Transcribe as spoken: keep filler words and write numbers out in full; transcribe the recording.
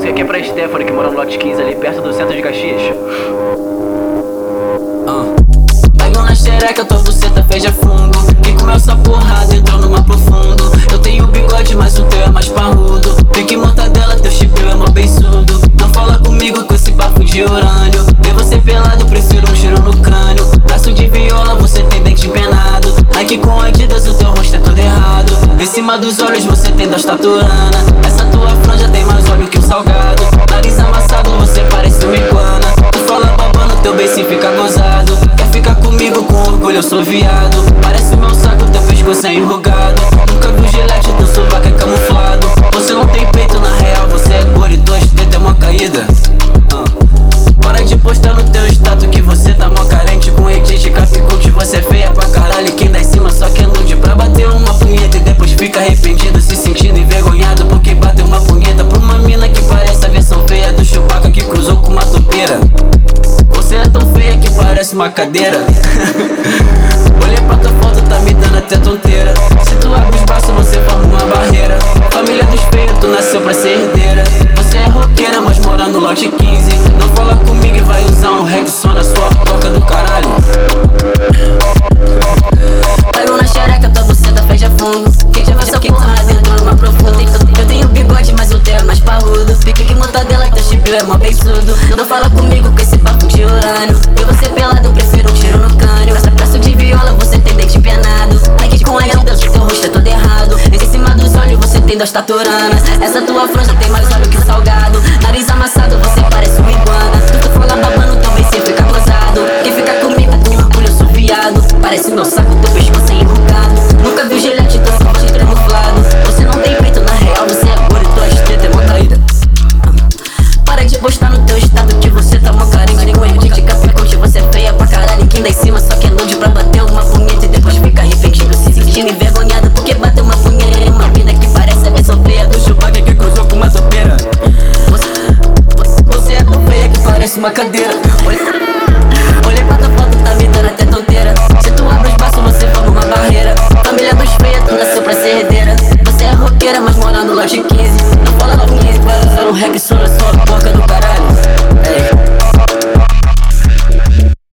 aqui é pra Stephanie, que mora no lote quinze ali perto do centro de Caxias. uh. Pegou na xereca, tua buceta fez a fundo. Quem comeu essa porrada entrou numa profundo. Eu tenho bigode, mas o teu é mais parrudo. Pique mortadela, teu chipeu é mó beiçudo. Não fala comigo com esse papo de urânio. Ver você pelado, prefiro um tiro no crânio. Braço de viola, você tem dente empenado. Nike com Adidas, o teu rosto é todo errado. Em cima dos olhos você tem das taturana. Essa tua franja tem mais óleo que um salgado. Nariz amassado, você parece uma iguana. Tu fala babando, teu beicinho fica gozado. Quer ficar comigo com orgulho, eu sou viado. Parece o meu saco, teu pescoço é enrugado. Nunca viu gilete, teu sovaco é camuflado. Você não tem peito, na real, você é gordo e dois dedos é uma caída. uh. Para de postar no teu status que você tá mó carente. Com edit, capicute, você é feia pra caralho. E quem dá em cima só quer nude pra bater uma punheta e depois fica arrependido, se sentindo envergonhado porque bateu uma punheta pra uma mina que parece a versão feia do Chewbacca que cruzou com uma topeira. Você é tão feia que parece uma cadeira. Olhei pra tua foto, tá me dando até tonteira. Se tu abre os braços, você forma uma barreira. Família dos feios, tu nasceu pra ser herdeira. Você é roqueira, mas mora no lote quinze. Não fala comigo e vai usar um reggae só na sua boca do caralho. Pegou na xereca, tua buceta fez a fundo. Quem já viu essa porrada entrou numa profunda. Eu tenho bigode, mas o teu é mais parrudo. Fica que mortadela, teu chipeu é mó beiçudo. Não fala comigo com esse papo de urânio. E você pelado, eu prefiro um tiro no crânio. Essa braço de viola, você tem dente empenado. Nike com Adidas, o teu rosto é todo errado. Em cima dos olhos, você tem das taturanas. Essa tua franja tem mais óleo que um salgado. Nariz amassado, você parece uma iguana. Tu tu fala babando, também cê fica gozado. Quem fica comigo com orgulho, eu sou viado. Parece meu saco, teu pescoço é enrugado. Nunca viu gilete, teu sovaco é camuflado. Você não tem peito, na real, você é gordo e tuas tetas é mó caída. Para de postar no teu estado que você tá mó carente. Com erro de capicute, você é feia pra caralho. Quem dá em cima só quer nude pra bater uma punheta e depois fica arrependido, se sentindo envergonhado porque bateu uma punheta. Uma mina que parece a versão feia do Chewbacca que cruzou com uma topeira. Você, você é tão feia que parece uma cadeira.